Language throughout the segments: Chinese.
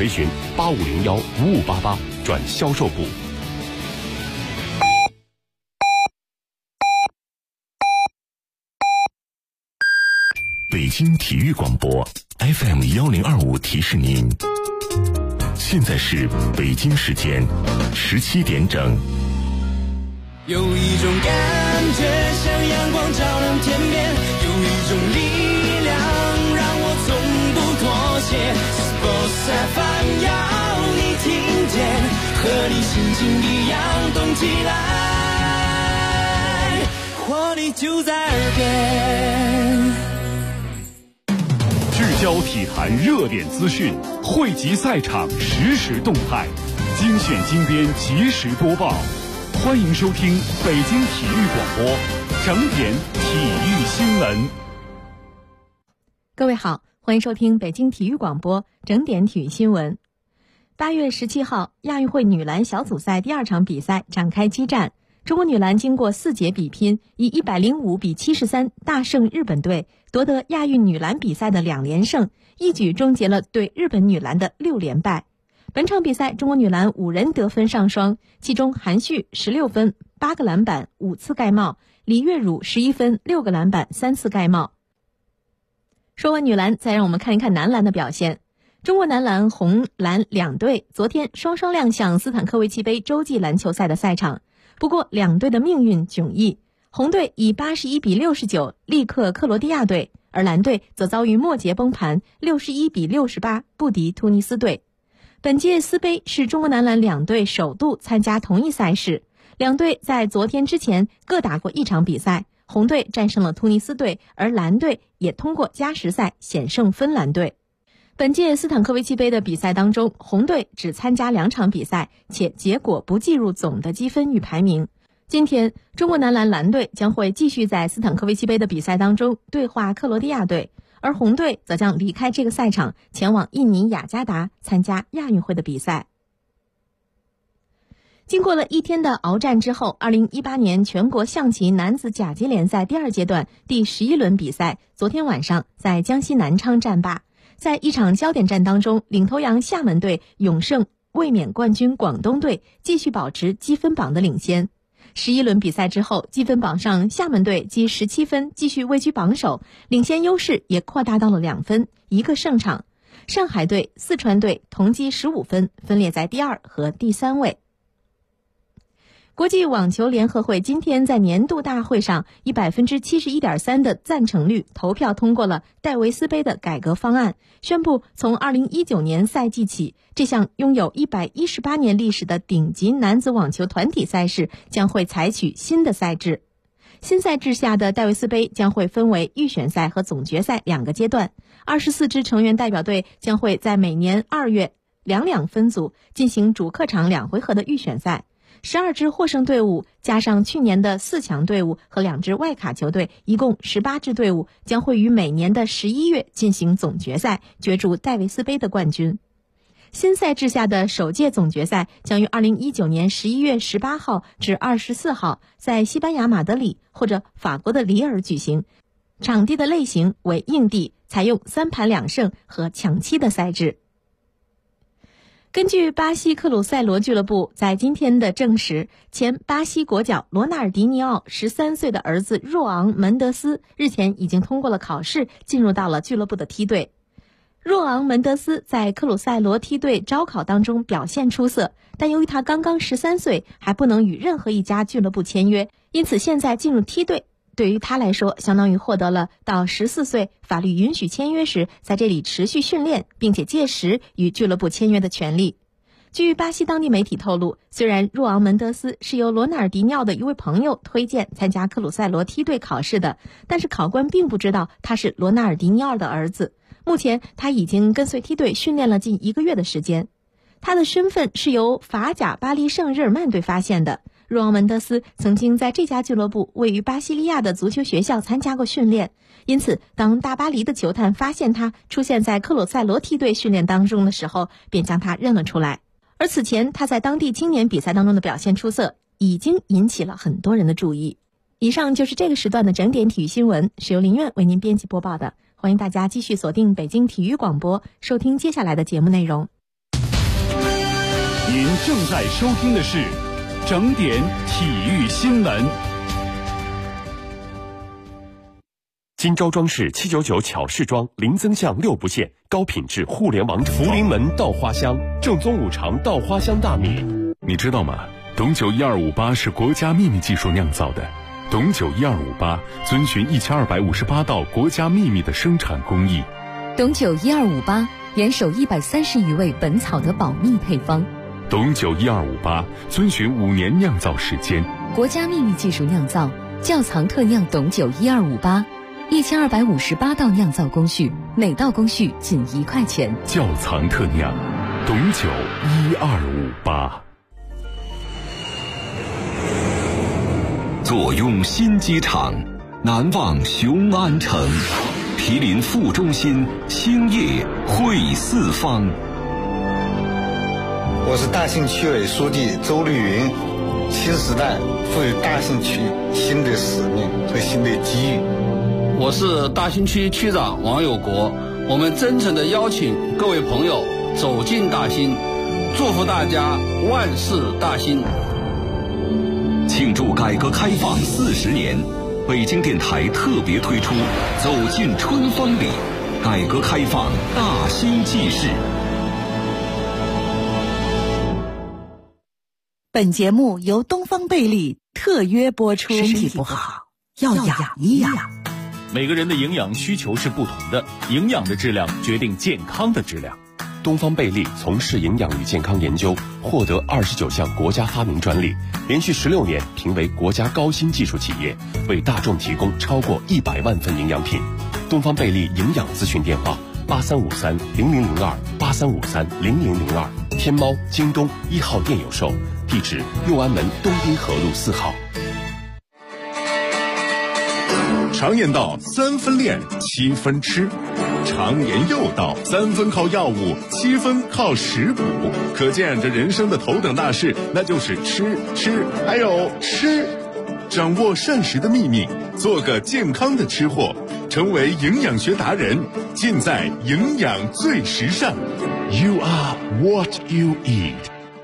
垂询8501-5588转销售部。北京体育广播 FM1025提示您，现在是北京时间17点整。 有一种感觉像阳光照亮天边，有一种力量让我从不妥协。Sports FM 要你听见，和你心情一样动起来，活力就在耳边。 聚焦体坛热点资讯，汇集赛场实时动态，精选精编及时播报。欢迎收听北京体育广播整点体育新闻。 各位好，欢迎收听北京体育广播整点体育新闻。8月17号，亚运会女篮小组赛第2场比赛展开激战，中国女篮经过4节比拼，以105比73大胜日本队，夺得亚运女篮比赛的2连胜，一举终结了对日本女篮的6连败。本场比赛，中国女篮5人得分上双，其中韩旭16分、8个篮板、5次盖帽；李月汝11分、6个篮板、3次盖帽。说完女篮，再让我们看一看男篮的表现。中国男篮红蓝两队昨天双双亮相斯坦科维奇杯洲际篮球赛的赛场，不过两队的命运迥异，红队以81比69力克克罗地亚队，而蓝队则遭遇末节崩盘，61比68不敌突尼斯队。本届斯杯是中国男篮两队首度参加同一赛事，两队在昨天之前各打过1场比赛，红队战胜了突尼斯队，而蓝队也通过加时赛险胜芬兰队。本届斯坦科维奇杯的比赛当中，红队只参加2场比赛，且结果不计入总的积分与排名。今天，中国男篮蓝队将会继续在斯坦科维奇杯的比赛当中对话克罗地亚队，而红队则将离开这个赛场，前往印尼雅加达参加亚运会的比赛。经过了1天的鏖战之后，2018年全国象棋男子甲级联赛第2阶段第11轮比赛昨天晚上在江西南昌战罢。在一场焦点战当中，领头羊厦门队永胜卫冕冠军广东队，继续保持积分榜的领先。11轮比赛之后，积分榜上厦门队积17分，继续位居榜首，领先优势也扩大到了2分，1个胜场。上海队、四川队同积15分，分列在第2和第3位。国际网球联合会今天在年度大会上以 71.3% 的赞成率投票通过了戴维斯杯的改革方案，宣布从2019年赛季起，这项拥有118年历史的顶级男子网球团体赛事将会采取新的赛制。新赛制下的戴维斯杯将会分为预选赛和总决赛2个阶段，24支成员代表队将会在每年2月两分组进行主客场2回合的预选赛。12支获胜队伍加上去年的4强队伍和2支外卡球队，一共18支队伍将会于每年的11月进行总决赛，角逐戴维斯杯的冠军。新赛制下的首届总决赛将于2019年11月18号至24号在西班牙马德里或者法国的里尔举行，场地的类型为硬地，采用3盘2胜和抢七的赛制。根据巴西克鲁塞罗俱乐部在今天的证实，前巴西国脚罗纳尔迪尼奥13岁的儿子若昂门德斯日前已经通过了考试，进入到了俱乐部的梯队。若昂门德斯在克鲁塞罗梯队招考当中表现出色，但由于他刚刚13岁，还不能与任何一家俱乐部签约，因此现在进入梯队对于他来说相当于获得了到14岁法律允许签约时在这里持续训练，并且届时与俱乐部签约的权利。据巴西当地媒体透露，虽然若昂门德斯是由罗纳尔迪尼奥的一位朋友推荐参加克鲁塞罗梯队考试的，但是考官并不知道他是罗纳尔迪尼奥的儿子。目前他已经跟随梯队训练了近1个月的时间。他的身份是由法甲巴黎圣日耳曼队发现的。若昂门德斯曾经在这家俱乐部位于巴西利亚的足球学校参加过训练，因此当大巴黎的球探发现他出现在克鲁塞罗梯队训练当中的时候，便将他认了出来。而此前他在当地青年比赛当中的表现出色，已经引起了很多人的注意。以上就是这个时段的整点体育新闻，是由林苑为您编辑播报的。欢迎大家继续锁定北京体育广播，收听接下来的节目内容。 您正在收听的是整点体育新闻。 金招装饰799巧饰装，零增项6不限，高品质互联网福临门稻花香，正宗五常稻花香大米。 你知道吗？董酒1258是国家秘密技术酿造的。董酒1258遵循1258道国家秘密的生产工艺。 董酒1258严守130余位本草的保密配方。 董酒1258遵循5年酿造时间， 国家秘密技术酿造，窖藏特酿董酒1258，1258道酿造工序，每道工序仅1块钱。 窖藏特酿，董酒1258。 坐拥新机场，难忘雄安城，毗邻副中心，兴业汇四方。 我是大兴区委书记周绿云。新时代赋予大兴区新的使命和新的机遇。 我是大兴区区长王有国，我们真诚地邀请各位朋友走进大兴，祝福大家万事大兴。 庆祝改革开放40年，北京电台特别推出走进春风里，改革开放大兴纪事。 本节目由东方贝利特约播出。身体不好要养一养。 每个人的营养需求是不同的，营养的质量决定健康的质量。 东方贝利从事营养与健康研究，获得29项国家发明专利，连续16年评为国家高新技术企业，为大众提供超过100万份营养品。东方贝利营养咨询电话83530002，83530002，天猫、京东1号店有售，地址六安门东滨河路4号。 常言道3分练7分吃，常言又道3分靠药物7分靠食补，可见这人生的头等大事那就是吃还有吃。掌握膳食的秘密，做个健康的吃货，成为营养学达人，尽在营养最时尚。 You are what you eat。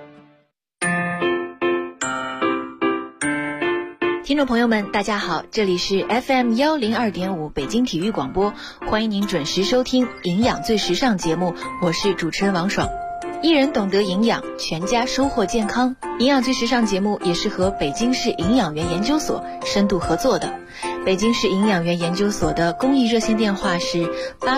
听众朋友们大家好，这里是 FM 102.5北京体育广播，欢迎您准时收听营养最时尚节目，我是主持人王爽。一人懂得营养，全家收获健康。营养最时尚节目也是和北京市营养园研究所深度合作的。北京市营养园研究所的公益热线电话是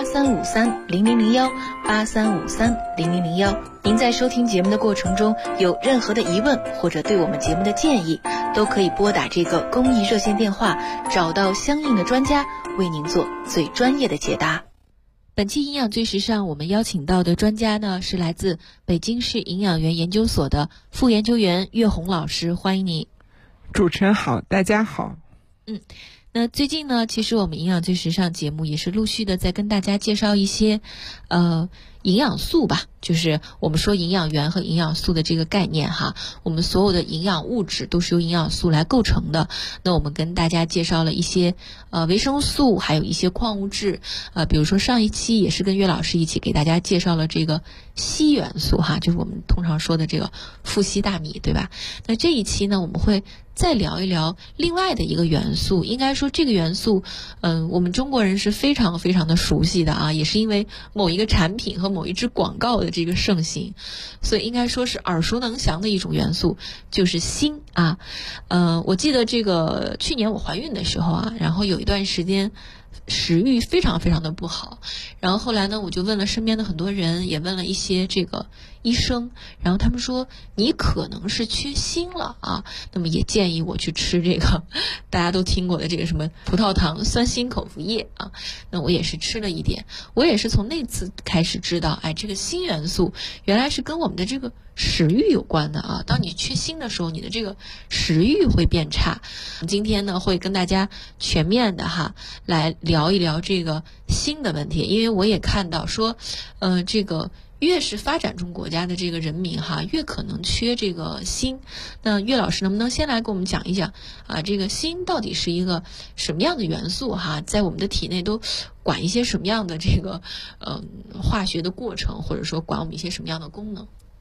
83530001，83530001。您在收听节目的过程中有任何的疑问或者对我们节目的建议，都可以拨打这个公益热线电话，找到相应的专家为您做最专业的解答。本期营养最时尚，我们邀请到的专家呢是来自北京市营养园研究所的副研究员岳红老师，欢迎你。 主持人好，大家好。 那最近呢，其实我们营养最时尚节目也是陆续的在跟大家介绍一些营养素吧，就是我们说营养元和营养素的这个概念哈，我们所有的营养物质都是由营养素来构成的。那我们跟大家介绍了一些维生素，还有一些矿物质，比如说上一期也是跟岳老师一起给大家介绍了这个硒元素哈，就是我们通常说的这个富硒大米，对吧？那这一期呢，我们会再聊一聊另外的一个元素，应该说这个元素我们中国人是非常非常的熟悉的啊，也是因为某一个产品和某一支广告的这个盛行，所以应该说是耳熟能详的一种元素，就是锌啊。我记得这个去年我怀孕的时候啊，然后有一段时间食欲非常非常的不好，然后后来呢，我就问了身边的很多人，也问了一些这个医生，然后他们说你可能是缺锌了啊，那么也建议我去吃这个大家都听过的这个什么葡萄糖酸锌口服液啊。那我也是吃了一点，我也是从那次开始知道，这个锌元素原来是跟我们的这个食欲有关的啊。当你缺锌的时候，你的这个食欲会变差。今天呢，会跟大家全面的来聊一聊这个锌的问题，因为我也看到说这个越是发展中国家的这个人民越可能缺这个锌。那岳老师能不能先来给我们讲一讲这个锌到底是一个什么样的元素在我们的体内都管一些什么样的这个化学的过程，或者说管我们一些什么样的功能？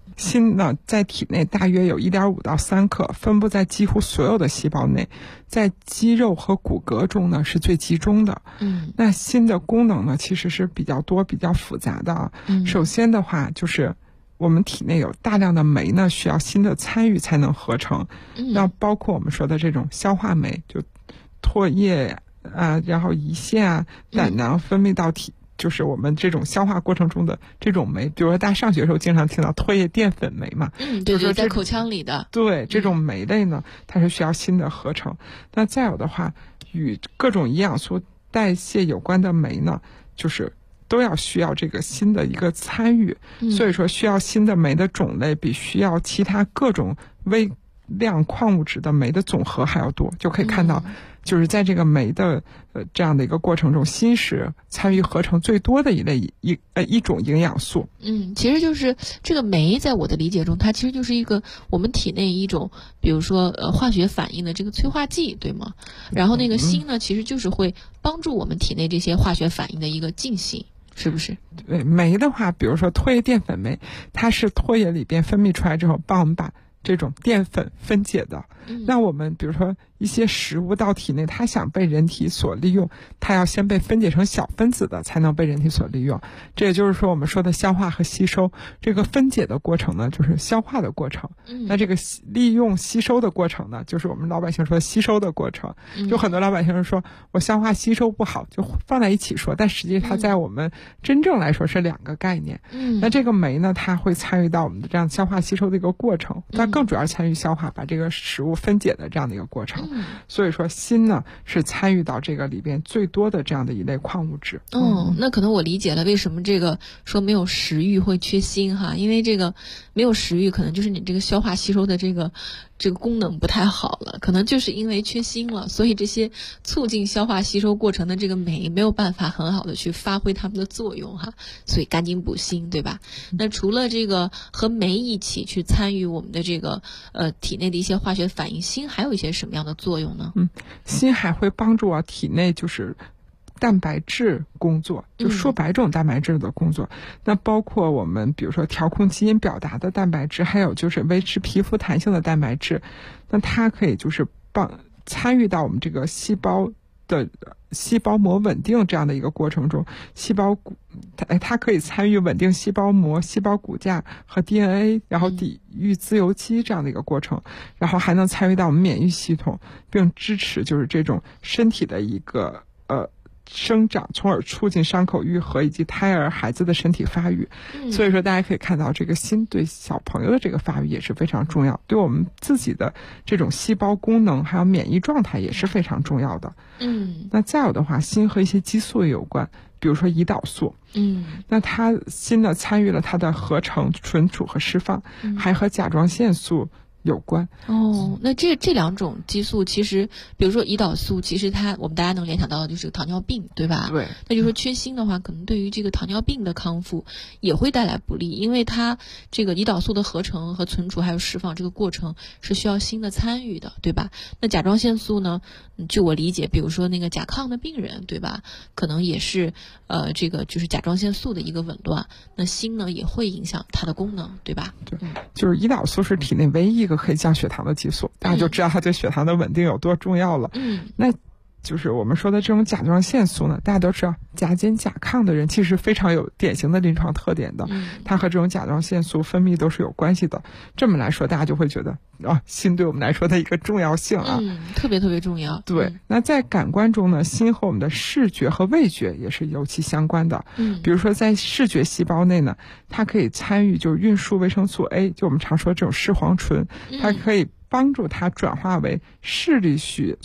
锌呢在体内大约有1.5到3克，分布在几乎所有的细胞内，在肌肉和骨骼中呢是最集中的。那锌的功能呢其实是比较多、比较复杂的。首先的话就是我们体内有大量的酶呢，需要锌的参与才能合成。那包括我们说的这种消化酶，就唾液然后胰腺胆囊分泌到就是我们这种消化过程中的这种酶，比如说大家上学的时候经常听到唾液淀粉酶嘛， 对对，在口腔里的。 对，这种酶类呢，它是需要锌的合成。那再有的话，与各种营养素代谢有关的酶呢，就是都要需要这个锌的一个参与。所以说，需要锌的酶的种类比需要其他各种微量矿物质的酶的总和还要多，就可以看到。就是在这个酶的这样的一个过程中，锌是参与合成最多的一种营养素。 其实就是这个酶，在我的理解中，它其实就是一个我们体内一种，比如说化学反应的这个催化剂，对吗？然后那个锌呢，其实就是会帮助我们体内这些化学反应的一个进行。是不是？ 对，酶的话，比如说唾液淀粉酶，它是唾液里边分泌出来之后，帮我们把这种淀粉分解的。那我们比如说一些食物到体内，它想被人体所利用，它要先被分解成小分子的，才能被人体所利用。这也就是说我们说的消化和吸收，这个分解的过程呢，就是消化的过程。那这个利用吸收的过程呢，就是我们老百姓说的吸收的过程。就很多老百姓说我消化吸收不好，就放在一起说，但实际它在我们真正来说是两个概念。那这个酶呢，它会参与到我们的这样消化吸收的一个过程，它更主要参与消化，把这个食物分解的这样的一个过程。所以说锌呢是参与到这个里边最多的这样的一类矿物质。 那可能我理解了为什么这个说没有食欲会缺锌哈，因为这个没有食欲，可能就是你这个消化吸收的这个功能不太好了，可能就是因为缺锌了，所以这些促进消化吸收过程的这个酶没有办法很好的去发挥它们的作用哈，所以赶紧补锌，对吧？那除了这个和酶一起去参与我们的这个体内的一些化学反应，锌还有一些什么样的作用呢？ 锌还会帮助体内就是蛋白质工作，就数百种蛋白质的工作。那包括我们比如说调控基因表达的蛋白质，还有就是维持皮肤弹性的蛋白质。那它可以就是参与到我们这个细胞的细胞膜稳定这样的一个过程中，它可以参与稳定细胞膜、细胞骨架和 DNA， 然后抵御自由基这样的一个过程，然后还能参与到我们免疫系统，并支持就是这种身体的一个生长，从而促进伤口愈合以及胎儿孩子的身体发育。所以说大家可以看到这个锌对小朋友的这个发育也是非常重要，对我们自己的这种细胞功能还有免疫状态也是非常重要的。那再有的话，锌和一些激素也有关，比如说胰岛素。那它锌呢参与了它的合成、存储和释放，还和甲状腺素有关。 那这两种激素其实，比如说胰岛素，其实我们大家能联想到的就是糖尿病，对吧？ 对。 那就是说缺锌的话，可能对于这个糖尿病的康复也会带来不利，因为它这个胰岛素的合成和存储还有释放这个过程是需要锌的参与的，对吧？那甲状腺素呢，据我理解，比如说那个甲亢的病人，对吧？可能也是这个就是甲状腺素的一个紊乱，那锌呢也会影响它的功能，对吧？ 对，就是胰岛素是体内唯一一个可以降血糖的激素，大家就知道它对血糖的稳定有多重要了。那就是我们说的这种甲状腺素呢，大家都知道甲减甲亢的人其实非常有典型的临床特点的，它和这种甲状腺素分泌都是有关系的。这么来说，大家就会觉得锌对我们来说的一个重要性特别特别重要。 对，那在感官中呢，锌和我们的视觉和味觉也是尤其相关的。比如说在视觉细胞内呢，它可以参与就是运输维生素 A， 就我们常说这种视黄醇，它可以帮助它转化为视力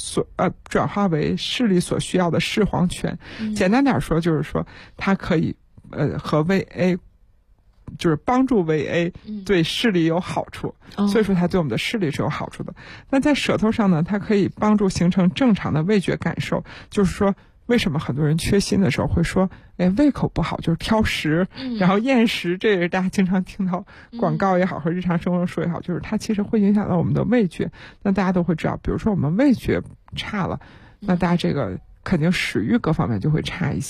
所需要的视黄醛。简单点说，就是说它可以和VA， 就是帮助 VA 对视力有好处，所以说它对我们的视力是有好处的。那在舌头上呢，它可以帮助形成正常的味觉感受，就是说为什么很多人缺锌的时候会说胃口不好，就是挑食，然后厌食，这也是大家经常听到广告也好和日常生活中说也好，就是它其实会影响到我们的味觉。那大家都会知道，比如说我们味觉差了，那大家这个肯定食欲各方面就会差一些。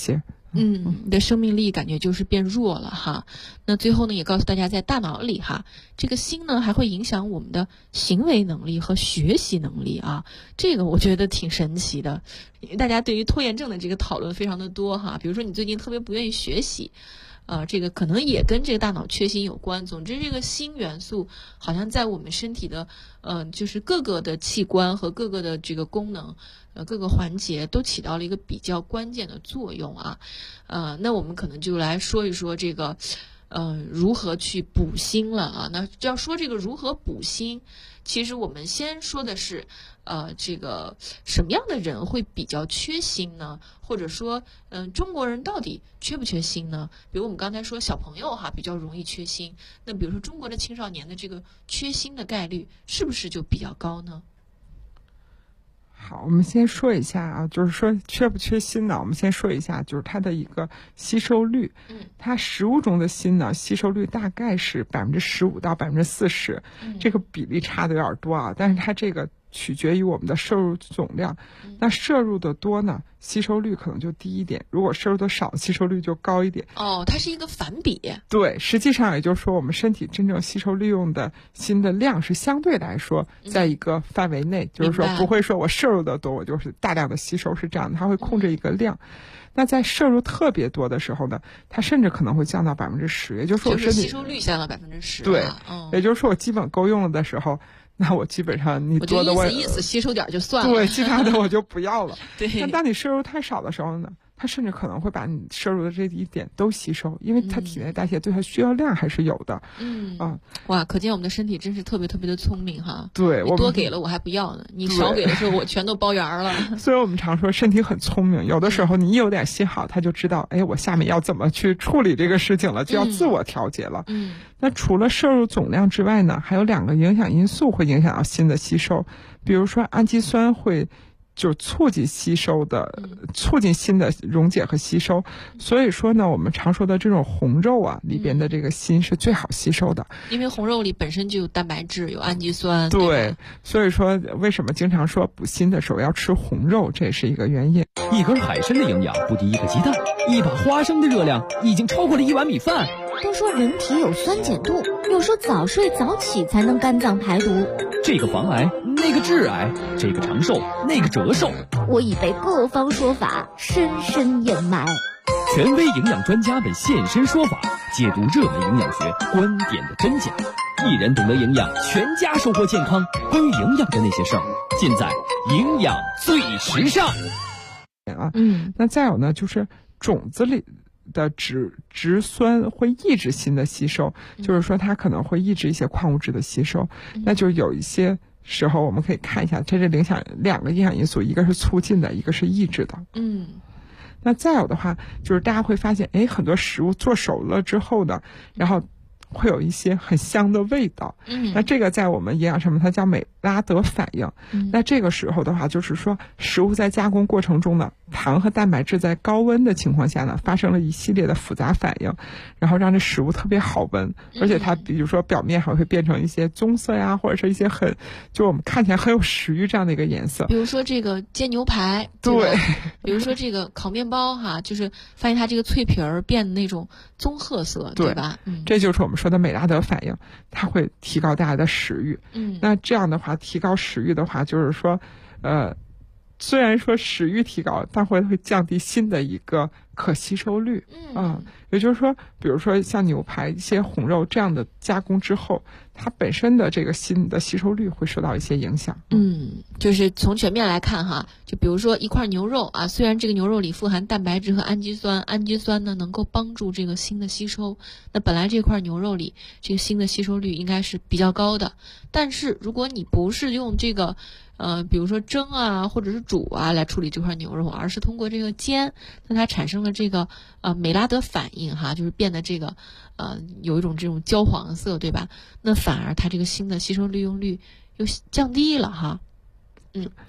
你的生命力感觉就是变弱了哈。那最后呢，也告诉大家，在大脑里哈，这个锌呢还会影响我们的行为能力和学习能力啊。这个我觉得挺神奇的。大家对于拖延症的这个讨论非常的多哈，比如说你最近特别不愿意学习。这个可能也跟这个大脑缺锌有关。总之，这个锌元素好像在我们身体的就是各个的器官和各个的这个功能，各个环节都起到了一个比较关键的作用啊。那我们可能就来说一说这个如何去补锌了啊。那要说这个如何补锌，其实我们先说的是这个什么样的人会比较缺锌呢？或者说中国人到底缺不缺锌呢？比如我们刚才说小朋友哈比较容易缺锌，那比如说中国的青少年的这个缺锌的概率是不是就比较高呢？ 好，我们先说一下啊，就是说缺不缺锌呢？我们先说一下，就是它的一个吸收率。它食物中的锌呢，吸收率大概是15%到40%，这个比例差的有点多啊。但是它这个取决于我们的摄入总量，那摄入的多呢，吸收率可能就低一点；如果摄入的少，吸收率就高一点。 它是一个反比。 对，实际上也就是说，我们身体真正吸收利用的锌的量是相对来说在一个范围内，就是说不会说我摄入的多，我就是大量的吸收，是这样的，它会控制一个量。那在摄入特别多的时候呢，它甚至可能会降到10%，也就是说我身体吸收率降到10%。 对，也就是说我基本够用了的时候，那我基本上你多的我就意思吸收点就算了， 对，其他的我就不要了。 对， 但当你摄入太少的时候呢，它甚至可能会把你摄入的这一点都吸收，因为它体内代谢对它需要量还是有的。 哇，可见我们的身体真是特别特别的聪明哈。 对， 你多给了我还不要呢，你少给的时候我全都包圆了。 所以我们常说身体很聪明，有的时候你一有点信号，它就知道，哎，我下面要怎么去处理这个事情了，就要自我调节了。那除了摄入总量之外呢，还有2个影响因素会影响到锌的吸收，比如说氨基酸会就促进锌的溶解和吸收。所以说呢，我们常说的这种红肉啊，里边的这个锌是最好吸收的， 因为红肉里本身就有蛋白质，有氨基酸。 对，所以说为什么经常说补锌的时候要吃红肉，这也是一个原因。 一根海参的营养不敌一个鸡蛋，一把花生的热量已经超过了1碗米饭。 都说人体有酸碱度，又说早睡早起才能肝脏排毒， 这个防癌，那个致癌，这个长寿，那个折寿。 我已被各方说法深深掩埋。 权威营养专家们现身说法，解读热门营养学观点的真假。一人懂得营养，全家收获健康。关于营养的那些事儿，尽在营养最时尚。 那再有呢，就是种子里的植酸会抑制锌的吸收，就是说它可能会抑制一些矿物质的吸收。那就有一些时候我们可以看一下，它这影响2个影响因素，一个是促进的，一个是抑制的。那再有的话，就是大家会发现，很多食物做熟了之后呢，然后会有一些很香的味道。那这个在我们营养上面它叫美拉德反应。那这个时候的话，就是说食物在加工过程中呢，糖和蛋白质在高温的情况下呢，发生了一系列的复杂反应，然后让这食物特别好闻，而且它比如说表面还会变成一些棕色呀，或者是一些就我们看起来很有食欲这样的一个颜色。 比如说这个煎牛排， 对， 比如说这个烤面包哈，就是发现它这个脆皮儿变得那种棕褐色，对吧？ 这就是我们说的美拉德反应，它会提高大家的食欲。那这样的话，提高食欲的话，就是说，虽然说食欲提高，但会降低锌的一个可吸收率。也就是说，比如说像牛排、一些红肉这样的加工之后，它本身的这个锌的吸收率会受到一些影响。 就是从全面来看哈，就比如说一块牛肉啊，虽然这个牛肉里富含蛋白质和氨基酸，氨基酸呢能够帮助这个锌的吸收，那本来这块牛肉里这个锌的吸收率应该是比较高的，但是如果你不是用这个比如说蒸啊或者是煮啊来处理这块牛肉，而是通过这个煎，那它产生了这个美拉德反应哈，就是变得这个有一种这种焦黄色，对吧？那反而它这个锌的吸收利用率又降低了哈。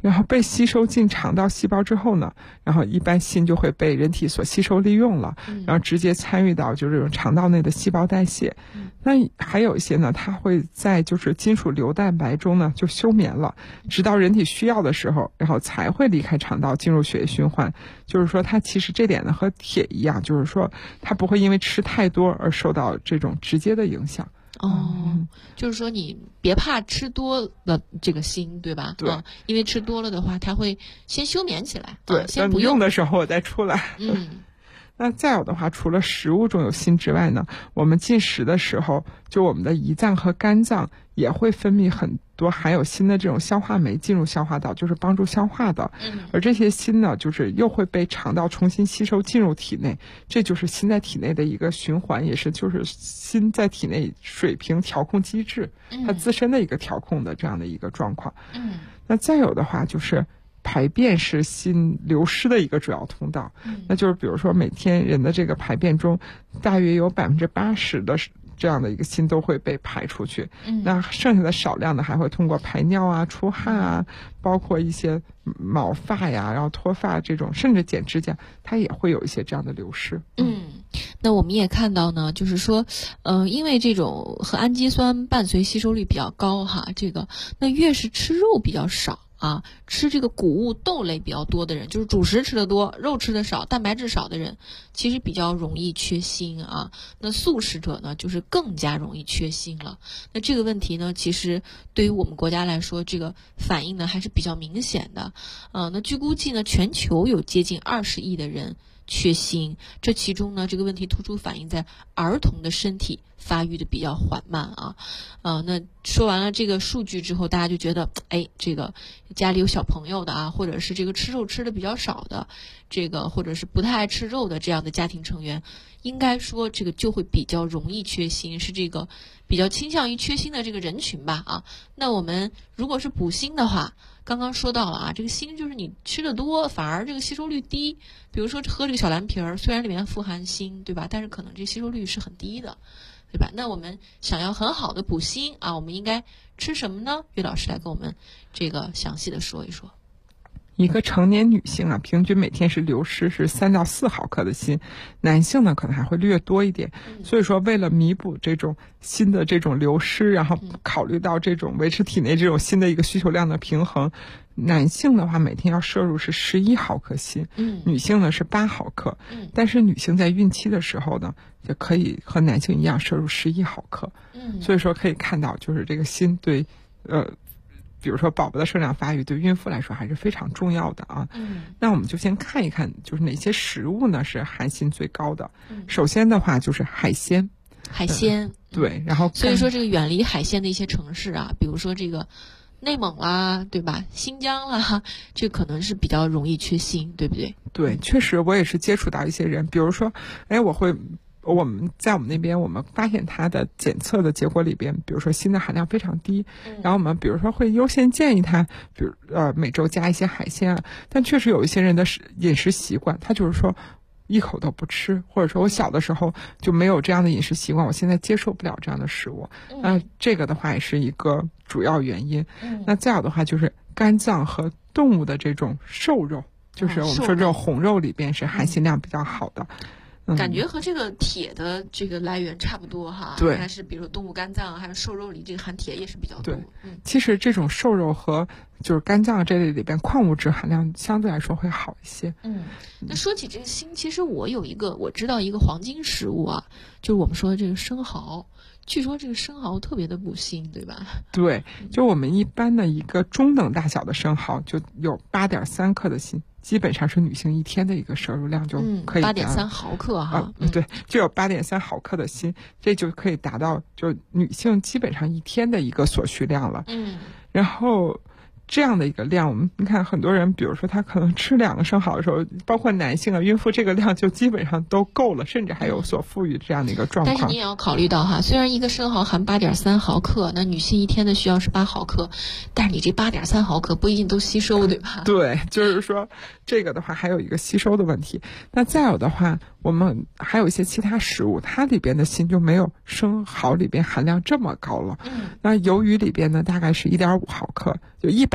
然后被吸收进肠道细胞之后呢，然后一般锌就会被人体所吸收利用了，然后直接参与到就是这种肠道内的细胞代谢。那还有一些呢，它会在就是金属硫蛋白中呢就休眠了，直到人体需要的时候，然后才会离开肠道进入血液循环。就是说它其实这点呢和铁一样，就是说它不会因为吃太多而受到这种直接的影响。 就是说你别怕吃多了这个锌，对吧？ 对， 因为吃多了的话，它会先休眠起来。 对， 先不用的时候我再出来。那再有的话，除了食物中有锌之外呢，我们进食的时候，就我们的胰脏和肝脏也会分泌很多含有锌的这种消化酶进入消化道，就是帮助消化的。而这些锌呢，就是又会被肠道重新吸收进入体内，这就是锌在体内的一个循环，也是就是锌在体内水平调控机制，它自身的一个调控的这样的一个状况。那再有的话就是排便是锌流失的一个主要通道，那就是比如说每天人的这个排便中，大约有80%的这样的一个锌都会被排出去，那剩下的少量的还会通过排尿啊、出汗啊，包括一些毛发呀，然后脱发这种，甚至剪指甲，它也会有一些这样的流失。 那我们也看到呢，就是说，因为这种和氨基酸伴随吸收率比较高哈，那越是吃肉比较少啊，吃这个谷物豆类比较多的人，就是主食吃的多，肉吃的少，蛋白质少的人，其实比较容易缺锌啊。那素食者呢，就是更加容易缺锌了。那这个问题呢，其实对于我们国家来说，这个反应呢还是比较明显的。那据估计呢，全球有接近20亿的人缺锌，这其中呢，这个问题突出反映在儿童的身体发育的比较缓慢啊。那说完了这个数据之后，大家就觉得，这个家里有小朋友的啊，或者是这个吃肉吃的比较少的，这个或者是不太爱吃肉的这样的家庭成员，应该说这个就会比较容易缺锌，是这个比较倾向于缺锌的这个人群吧啊。那我们如果是补锌的话，刚刚说到了啊，这个锌就是你吃的多，反而这个吸收率低。比如说喝这个小蓝瓶儿，虽然里面富含锌，对吧？但是可能这吸收率是很低的，对吧？那我们想要很好的补锌啊，我们应该吃什么呢？岳老师来跟我们这个详细的说一说。 一个成年女性啊，平均每天是流失是3到4毫克的锌，男性呢可能还会略多一点。所以说，为了弥补这种锌的这种流失，然后考虑到这种维持体内这种锌的一个需求量的平衡，男性的话每天要摄入是11毫克锌，女性呢是8毫克。但是女性在孕期的时候呢，就可以和男性一样摄入11毫克。所以说可以看到，就是这个锌对比如说宝宝的生长发育对孕妇来说还是非常重要的啊。那我们就先看一看，就是哪些食物呢是含锌最高的。首先的话就是海鲜。对，然后所以说这个远离海鲜的一些城市啊，比如说这个内蒙啦，对吧？新疆啦，这可能是比较容易缺锌，对不对？ 对，确实我也是接触到一些人，比如说，我们在我们那边，我们发现它的检测的结果里边，比如说锌的含量非常低，然后我们比如说会优先建议他，比如每周加一些海鲜啊。但确实有一些人的饮食习惯，他就是说一口都不吃，或者说我小的时候就没有这样的饮食习惯，我现在接受不了这样的食物。这个的话也是一个主要原因。那再有的话就是肝脏和动物的这种瘦肉，就是我们说这种红肉里边是含锌量比较好的。 感觉和这个铁的这个来源差不多哈， 对， 但是比如说动物肝脏还有瘦肉里这个含铁也是比较多。 对，其实这种瘦肉和就是肝脏这类里边矿物质含量相对来说会好一些。 那说起这个锌，其实我知道一个黄金食物啊，就是我们说的这个生蚝。据说这个生蚝特别的补锌，对吧？ 对，就我们一般的一个中等大小的生蚝就有8.3克的锌，基本上是女性一天的一个摄入量就可以 8.3毫克哈。 对，就有8.3毫克的锌，这就可以达到就女性基本上一天的一个所需量了。然后这样的一个量，你看很多人，比如说他可能吃2个生蚝的时候，包括男性啊、孕妇，这个量就基本上都够了，甚至还有所富裕这样的一个状况。 但是你也要考虑到哈，虽然一个生蚝含8.3毫克，那女性一天的需要是8毫克，但是你这8.3毫克不一定都吸收，对吧？ 对，就是说这个的话还有一个吸收的问题。那再有的话，我们还有一些其他食物，它里边的锌就没有生蚝里边含量这么高了。那鱿鱼里边呢，大概是1.5毫克，就100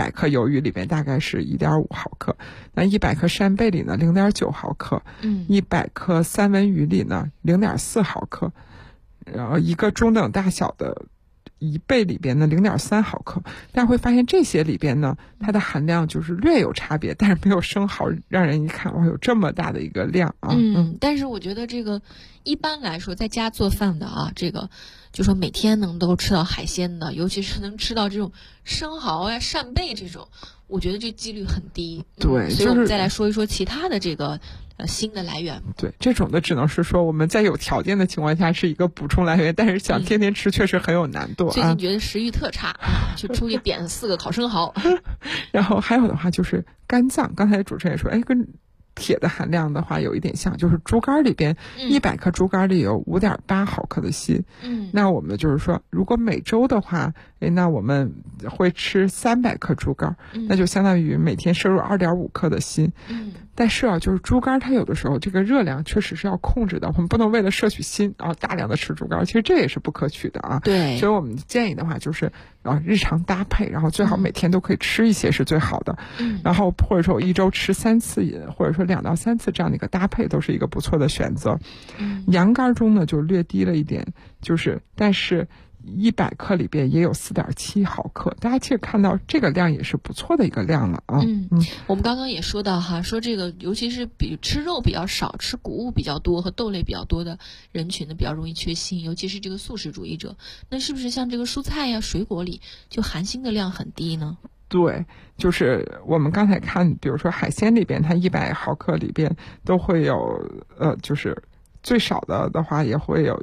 100克鱿鱼里边大概是 1.5 毫克，那100克扇贝里呢 0.9 毫克，100克三文鱼里呢 0.4 毫克，然后一个中等大小的贻贝里边呢 0.3 毫克，大家会发现这些里边呢，它的含量就是略有差别，但是没有生蚝让人一看哇有这么大的一个量啊。 但是我觉得这个一般来说在家做饭的啊，这个就说每天能够吃到海鲜的，尤其是能吃到这种生蚝呀、扇贝这种，我觉得这几率很低。 对， 所以我们再来说一说其他的这个新的来源。 对，这种的只能是说我们在有条件的情况下是一个补充来源，但是想天天吃确实很有难度。 最近觉得食欲特差，就出去点4个烤生蚝。 然后还有的话就是肝脏，刚才主持人也说，跟铁的含量的话有一点像，就是猪肝里边100克猪肝里有 5.8 毫克的锌。那我们就是说，如果每周的话，那我们会吃300克猪肝，那就相当于每天摄入 2.5 克的锌。但是啊，就是猪肝它有的时候这个热量确实是要控制的，我们不能为了摄取锌然后大量的吃猪肝，其实这也是不可取的啊。 对， 所以我们建议的话就是日常搭配，然后最好每天都可以吃一些是最好的。然后或者说我1周吃3次，或者说2到3次这样的一个搭配都是一个不错的选择。羊肝中呢就略低了一点，就是但是100克里边也有 4.7 毫克，大家其实看到这个量也是不错的一个量了啊。 我们刚刚也说到哈，说这个尤其是比吃肉比较少、吃谷物比较多和豆类比较多的人群呢，比较容易缺锌，尤其是这个素食主义者。那是不是像这个蔬菜呀、水果里就含锌的量很低呢？ 对，就是我们刚才看，比如说海鲜里边，它100毫克里边都会有就是最少的话也会有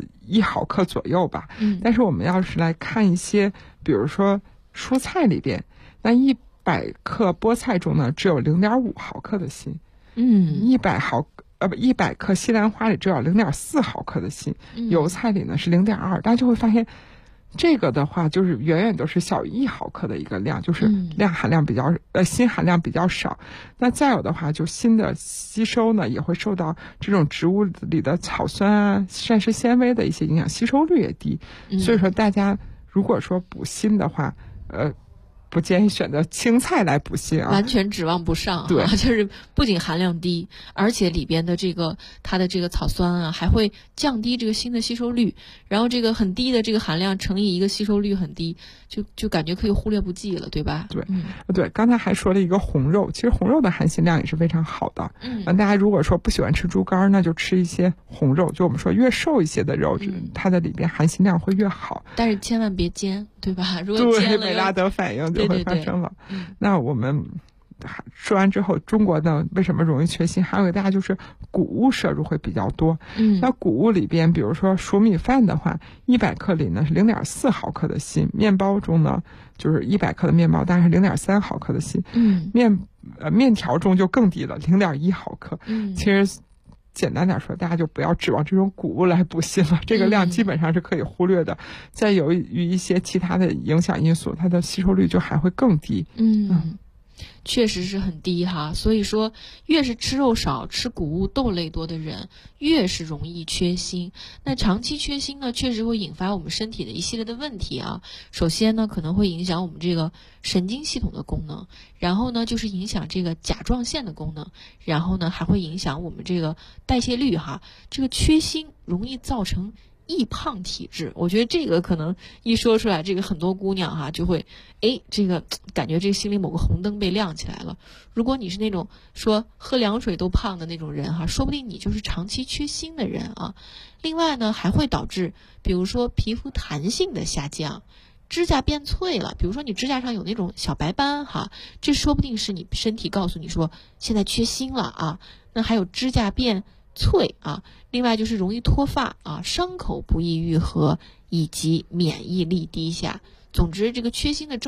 1毫克左右吧。但是我们要是来看一些，比如说蔬菜里边，那100克菠菜中呢只有 0.5 毫克的锌。100克西兰花里只有 0.4 毫克的锌。油菜里呢是 0.2， 大家就会发现这个的话就是远远都是小于1毫克的一个量，就是锌含量比较少。那再有的话，就锌的吸收呢也会受到这种植物里的草酸啊、膳食纤维的一些影响，吸收率也低。所以说大家如果说补锌的话，不建议选择青菜来补锌啊， 完全指望不上。 对， 就是不仅含量低，而且里边的它的这个草酸啊，还会降低这个锌的吸收率。然后这个很低的这个含量乘以一个吸收率很低，就感觉可以忽略不计了，对吧？ 对，对，刚才还说了一个红肉，其实红肉的含锌量也是非常好的。大家如果说不喜欢吃猪肝，那就吃一些红肉，就我们说越瘦一些的肉，它的里边含锌量会越好。 但是千万别煎，对吧？如果煎了， 美拉德反应就会发生了。那我们说完之后，中国呢为什么容易缺锌？还有一个大家就是谷物摄入会比较多。那谷物里边，比如说熟米饭的话，100克里呢是 0.4 毫克的锌；面包中呢，就是100克的面包大概是 0.3 毫克的锌。面条中就更低了，0.1 毫克。其实简单点说，大家就不要指望这种谷物来补锌了，这个量基本上是可以忽略的。再由于一些其他的影响因素，它的吸收率就还会更低。 确实是很低哈，所以说越是吃肉少、吃谷物豆类多的人，越是容易缺锌。那长期缺锌呢，确实会引发我们身体的一系列的问题啊。首先呢，可能会影响我们这个神经系统的功能，然后呢，就是影响这个甲状腺的功能，然后呢，还会影响我们这个代谢率哈。这个缺锌容易造成易胖体质，我觉得这个可能一说出来，这个很多姑娘哈就会，这个感觉这心里某个红灯被亮起来了。如果你是那种说喝凉水都胖的那种人哈，说不定你就是长期缺锌的人啊。另外呢，还会导致比如说皮肤弹性的下降，指甲变脆了，比如说你指甲上有那种小白斑哈，这说不定是你身体告诉你说现在缺锌了啊。那还有指甲变脆啊，另外就是容易脱发啊，伤口不易愈合，以及免疫力低下。总之，这个缺锌的